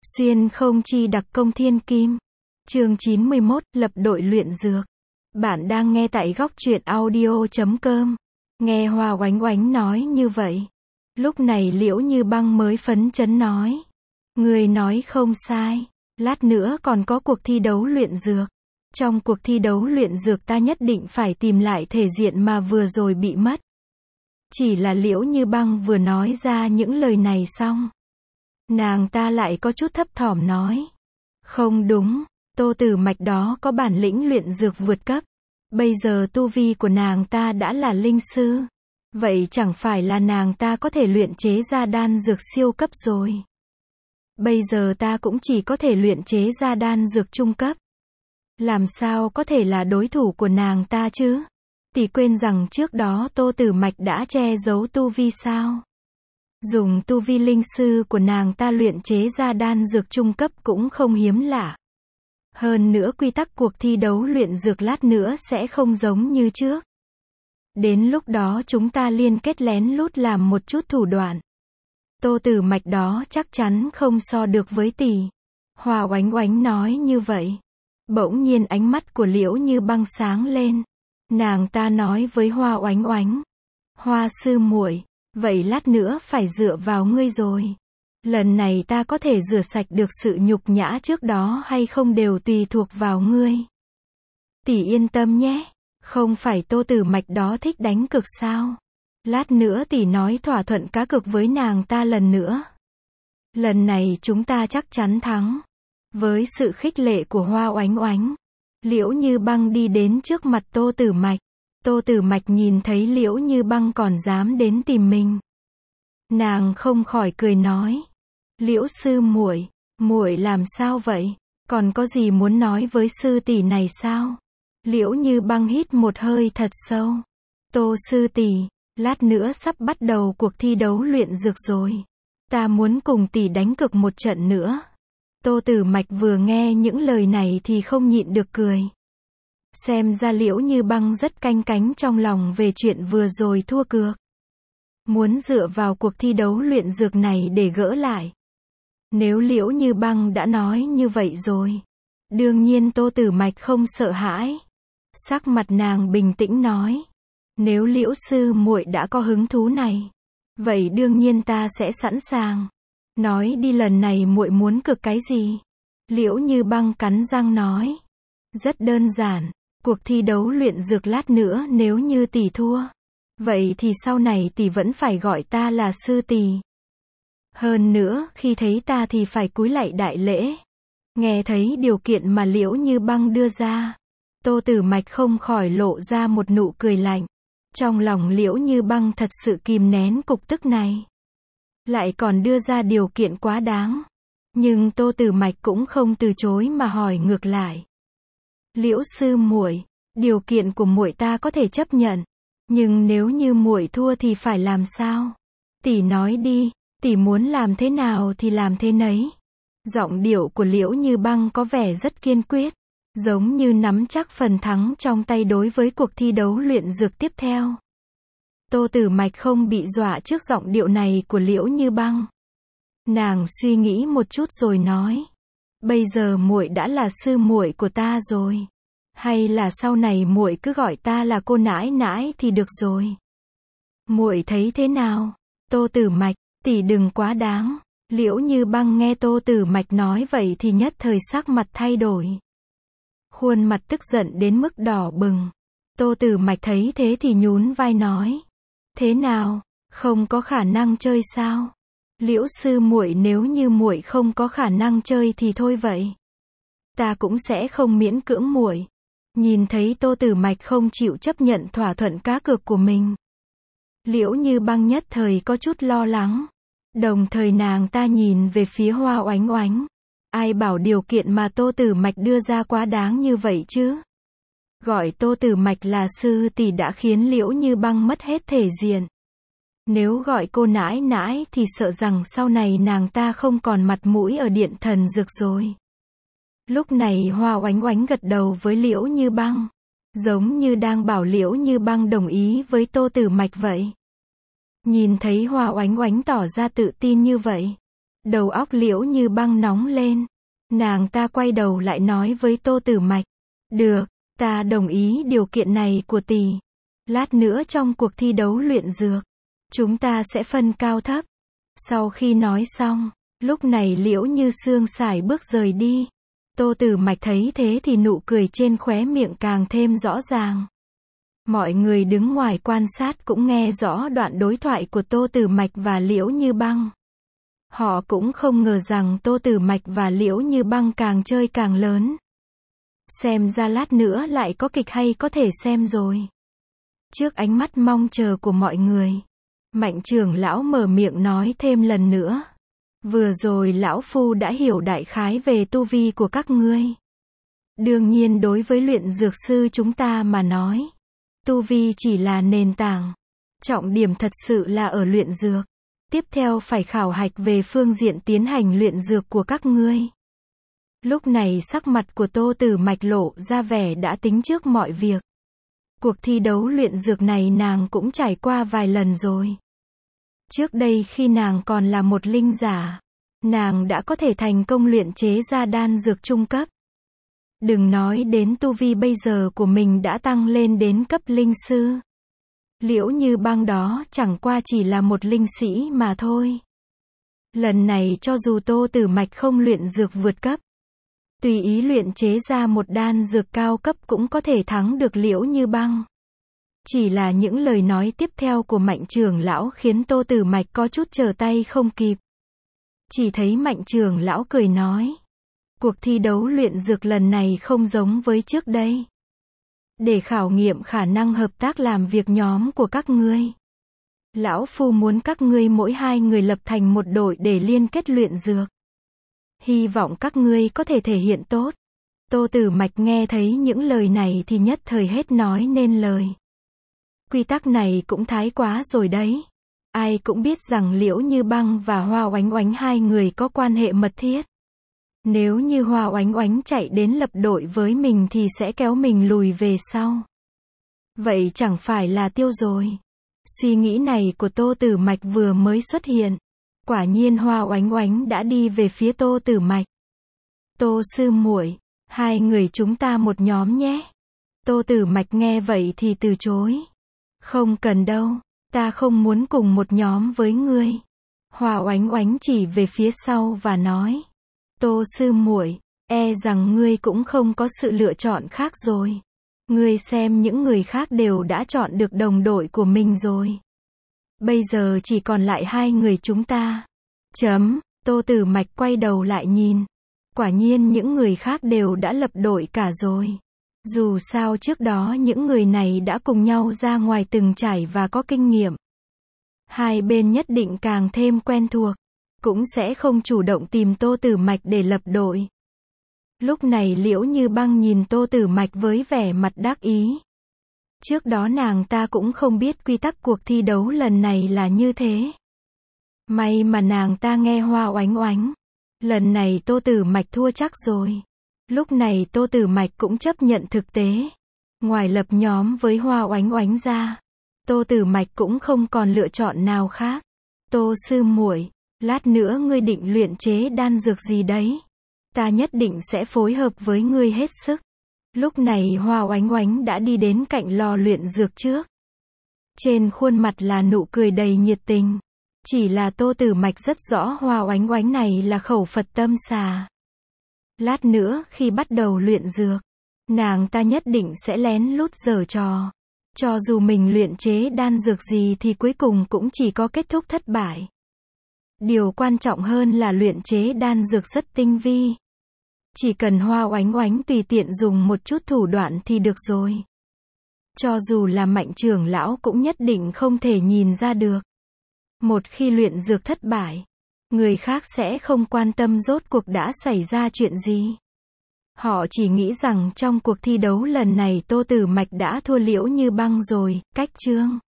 Xuyên không chi đặc công thiên kim. Chương 91, lập đội luyện dược. Bạn đang nghe tại góc truyện audio.com. Nghe Hoa Oánh Oánh nói như vậy. Lúc này Liễu Như Băng mới phấn chấn nói. Người nói không sai. Lát nữa còn có cuộc thi đấu luyện dược. Trong cuộc thi đấu luyện dược ta nhất định phải tìm lại thể diện mà vừa rồi bị mất. Chỉ là Liễu Như Băng vừa nói ra những lời này xong, nàng ta lại có chút thấp thỏm nói. Không đúng, Tô Tử Mạch đó có bản lĩnh luyện dược vượt cấp. Bây giờ tu vi của nàng ta đã là linh sư. Vậy chẳng phải là nàng ta có thể luyện chế ra đan dược siêu cấp rồi. Bây giờ ta cũng chỉ có thể luyện chế ra đan dược trung cấp. Làm sao có thể là đối thủ của nàng ta chứ? Tỷ quên rằng trước đó Tô Tử Mạch đã che giấu tu vi sao? Dùng tu vi linh sư của nàng ta luyện chế ra đan dược trung cấp cũng không hiếm lạ. Hơn nữa quy tắc cuộc thi đấu luyện dược lát nữa sẽ không giống như trước. Đến lúc đó chúng ta liên kết lén lút làm một chút thủ đoạn. Tô Tử Mạch đó chắc chắn không so được với tỷ. Hoa Oánh Oánh nói như vậy. Bỗng nhiên ánh mắt của Liễu Như Băng sáng lên. Nàng ta nói với Hoa Oánh Oánh. Hoa sư muội, vậy lát nữa phải dựa vào ngươi rồi. Lần này ta có thể rửa sạch được sự nhục nhã trước đó hay không đều tùy thuộc vào ngươi. Tỷ yên tâm nhé, không phải Tô Tử Mạch đó thích đánh cược sao? Lát nữa tỷ nói thỏa thuận cá cược với nàng ta lần nữa. Lần này chúng ta chắc chắn thắng. Với sự khích lệ của Hoa Oánh Oánh, Liễu Như Băng đi đến trước mặt Tô Tử Mạch. Tô Tử Mạch nhìn thấy Liễu Như Băng còn dám đến tìm mình. Nàng không khỏi cười nói. Liễu sư muội, muội làm sao vậy? Còn có gì muốn nói với sư tỷ này sao? Liễu Như Băng hít một hơi thật sâu. Tô sư tỷ, lát nữa sắp bắt đầu cuộc thi đấu luyện dược rồi. Ta muốn cùng tỷ đánh cược một trận nữa. Tô Tử Mạch vừa nghe những lời này thì không nhịn được cười. Xem ra Liễu Như Băng rất canh cánh trong lòng về chuyện vừa rồi thua cược. Muốn dựa vào cuộc thi đấu luyện dược này để gỡ lại. Nếu Liễu Như Băng đã nói như vậy rồi, đương nhiên Tô Tử Mạch không sợ hãi. Sắc mặt nàng bình tĩnh nói. Nếu Liễu sư muội đã có hứng thú này, vậy đương nhiên ta sẽ sẵn sàng. Nói đi lần này muội muốn cược cái gì? Liễu Như Băng cắn răng nói. Rất đơn giản, cuộc thi đấu luyện dược lát nữa nếu như tỷ thua, vậy thì sau này tỷ vẫn phải gọi ta là sư tỷ. Hơn nữa, khi thấy ta thì phải cúi lạy đại lễ. Nghe thấy điều kiện mà Liễu Như Băng đưa ra, Tô Tử Mạch không khỏi lộ ra một nụ cười lạnh. Trong lòng Liễu Như Băng thật sự kìm nén cục tức này. Lại còn đưa ra điều kiện quá đáng. Nhưng Tô Tử Mạch cũng không từ chối mà hỏi ngược lại. Liễu sư muội, điều kiện của muội ta có thể chấp nhận, nhưng nếu như muội thua thì phải làm sao? Tỷ nói đi, tỷ muốn làm thế nào thì làm thế nấy. Giọng điệu của Liễu Như Băng có vẻ rất kiên quyết, giống như nắm chắc phần thắng trong tay đối với cuộc thi đấu luyện dược tiếp theo. Tô Tử Mạch không bị dọa trước giọng điệu này của Liễu Như Băng. Nàng suy nghĩ một chút rồi nói. Bây giờ muội đã là sư muội của ta rồi. Hay là sau này muội cứ gọi ta là cô nãi nãi thì được rồi. Muội thấy thế nào? Tô Tử Mạch, tỷ đừng quá đáng. Liễu Như Băng nghe Tô Tử Mạch nói vậy thì nhất thời sắc mặt thay đổi. Khuôn mặt tức giận đến mức đỏ bừng. Tô Tử Mạch thấy thế thì nhún vai nói. Thế nào? Không có khả năng chơi sao? Liễu sư muội, nếu như muội không có khả năng chơi thì thôi vậy. Ta cũng sẽ không miễn cưỡng muội. Nhìn thấy Tô Tử Mạch không chịu chấp nhận thỏa thuận cá cược của mình, Liễu Như Băng nhất thời có chút lo lắng. Đồng thời nàng ta nhìn về phía Hoa Oánh Oánh. Ai bảo điều kiện mà Tô Tử Mạch đưa ra quá đáng như vậy chứ? Gọi Tô Tử Mạch là sư tỷ đã khiến Liễu Như Băng mất hết thể diện. Nếu gọi cô nãi nãi thì sợ rằng sau này nàng ta không còn mặt mũi ở Điện Thần Dược rồi. Lúc này Hoa Oánh Oánh gật đầu với Liễu Như Băng, giống như đang bảo Liễu Như Băng đồng ý với Tô Tử Mạch vậy. Nhìn thấy Hoa Oánh Oánh tỏ ra tự tin như vậy, Đầu óc Liễu Như Băng nóng lên. Nàng ta quay đầu lại nói với Tô Tử Mạch. Được, ta đồng ý điều kiện này của tỷ. Lát nữa trong cuộc thi đấu luyện dược, chúng ta sẽ phân cao thấp. Sau khi nói xong, lúc này Liễu Như Sương sải bước rời đi. Tô Tử Mạch thấy thế thì nụ cười trên khóe miệng càng thêm rõ ràng. Mọi người đứng ngoài quan sát cũng nghe rõ đoạn đối thoại của Tô Tử Mạch và Liễu Như Băng. Họ cũng không ngờ rằng Tô Tử Mạch và Liễu Như Băng càng chơi càng lớn. Xem ra lát nữa lại có kịch hay có thể xem rồi. Trước ánh mắt mong chờ của mọi người, Mạnh trưởng lão mở miệng nói thêm lần nữa. Vừa rồi lão phu đã hiểu đại khái về tu vi của các ngươi. Đương nhiên đối với luyện dược sư chúng ta mà nói, tu vi chỉ là nền tảng. Trọng điểm thật sự là ở luyện dược. Tiếp theo phải khảo hạch về phương diện tiến hành luyện dược của các ngươi. Lúc này sắc mặt của Tô Tử Mạch lộ ra vẻ đã tính trước mọi việc. Cuộc thi đấu luyện dược này nàng cũng trải qua vài lần rồi. Trước đây khi nàng còn là một linh giả, nàng đã có thể thành công luyện chế ra đan dược trung cấp. Đừng nói đến tu vi bây giờ của mình đã tăng lên đến cấp linh sư. Liễu Như Băng đó chẳng qua chỉ là một linh sĩ mà thôi. Lần này cho dù Tô Tử Mạch không luyện dược vượt cấp, tùy ý luyện chế ra một đan dược cao cấp cũng có thể thắng được Liễu Như Băng. Chỉ là những lời nói tiếp theo của Mạnh trưởng lão khiến Tô Tử Mạch có chút trở tay không kịp. Chỉ thấy Mạnh trưởng lão cười nói. Cuộc thi đấu luyện dược lần này không giống với trước đây. Để khảo nghiệm khả năng hợp tác làm việc nhóm của các ngươi, lão phu muốn các ngươi mỗi 2 người lập thành một đội để liên kết luyện dược. Hy vọng các ngươi có thể thể hiện tốt. Tô Tử Mạch nghe thấy những lời này thì nhất thời hết nói nên lời. Quy tắc này cũng thái quá rồi đấy. Ai cũng biết rằng Liễu Như Băng và Hoa Oánh Oánh 2 người có quan hệ mật thiết. Nếu như Hoa Oánh Oánh chạy đến lập đội với mình thì sẽ kéo mình lùi về sau. Vậy chẳng phải là tiêu rồi. Suy nghĩ này của Tô Tử Mạch vừa mới xuất hiện. Quả nhiên Hoa Oánh Oánh đã đi về phía Tô Tử Mạch. Tô sư muội, 2 người chúng ta một nhóm nhé. Tô Tử Mạch nghe vậy thì từ chối. Không cần đâu, ta không muốn cùng một nhóm với ngươi. Hoa Oánh Oánh chỉ về phía sau và nói. Tô sư muội, e rằng ngươi cũng không có sự lựa chọn khác rồi. Ngươi xem những người khác đều đã chọn được đồng đội của mình rồi. Bây giờ chỉ còn lại 2 người chúng ta. Tô Tử Mạch quay đầu lại nhìn. Quả nhiên những người khác đều đã lập đội cả rồi. Dù sao trước đó những người này đã cùng nhau ra ngoài từng trải và có kinh nghiệm. Hai bên nhất định càng thêm quen thuộc. Cũng sẽ không chủ động tìm Tô Tử Mạch để lập đội. Lúc này Liễu Như Băng nhìn Tô Tử Mạch với vẻ mặt đắc ý. Trước đó nàng ta cũng không biết quy tắc cuộc thi đấu lần này là như thế. May mà nàng ta nghe Hoa Oánh Oánh. Lần này Tô Tử Mạch thua chắc rồi. Lúc này Tô Tử Mạch cũng chấp nhận thực tế. Ngoài lập nhóm với Hoa Oánh Oánh ra, Tô Tử Mạch cũng không còn lựa chọn nào khác. Tô sư muội, lát nữa ngươi định luyện chế đan dược gì đấy? Ta nhất định sẽ phối hợp với ngươi hết sức. Lúc này Hoa Oánh Oánh đã đi đến cạnh lò luyện dược trước. Trên khuôn mặt là nụ cười đầy nhiệt tình. Chỉ là Tô Tử Mạch rất rõ Hoa Oánh Oánh này là khẩu Phật tâm xà. Lát nữa khi bắt đầu luyện dược, nàng ta nhất định sẽ lén lút giở trò. Cho dù mình luyện chế đan dược gì thì cuối cùng cũng chỉ có kết thúc thất bại. Điều quan trọng hơn là luyện chế đan dược rất tinh vi. Chỉ cần Hoa Oánh Oánh tùy tiện dùng một chút thủ đoạn thì được rồi. Cho dù là Mạnh trưởng lão cũng nhất định không thể nhìn ra được. Một khi luyện dược thất bại, người khác sẽ không quan tâm rốt cuộc đã xảy ra chuyện gì. Họ chỉ nghĩ rằng trong cuộc thi đấu lần này Tô Tử Mạch đã thua Liễu Như Băng rồi, cách chương.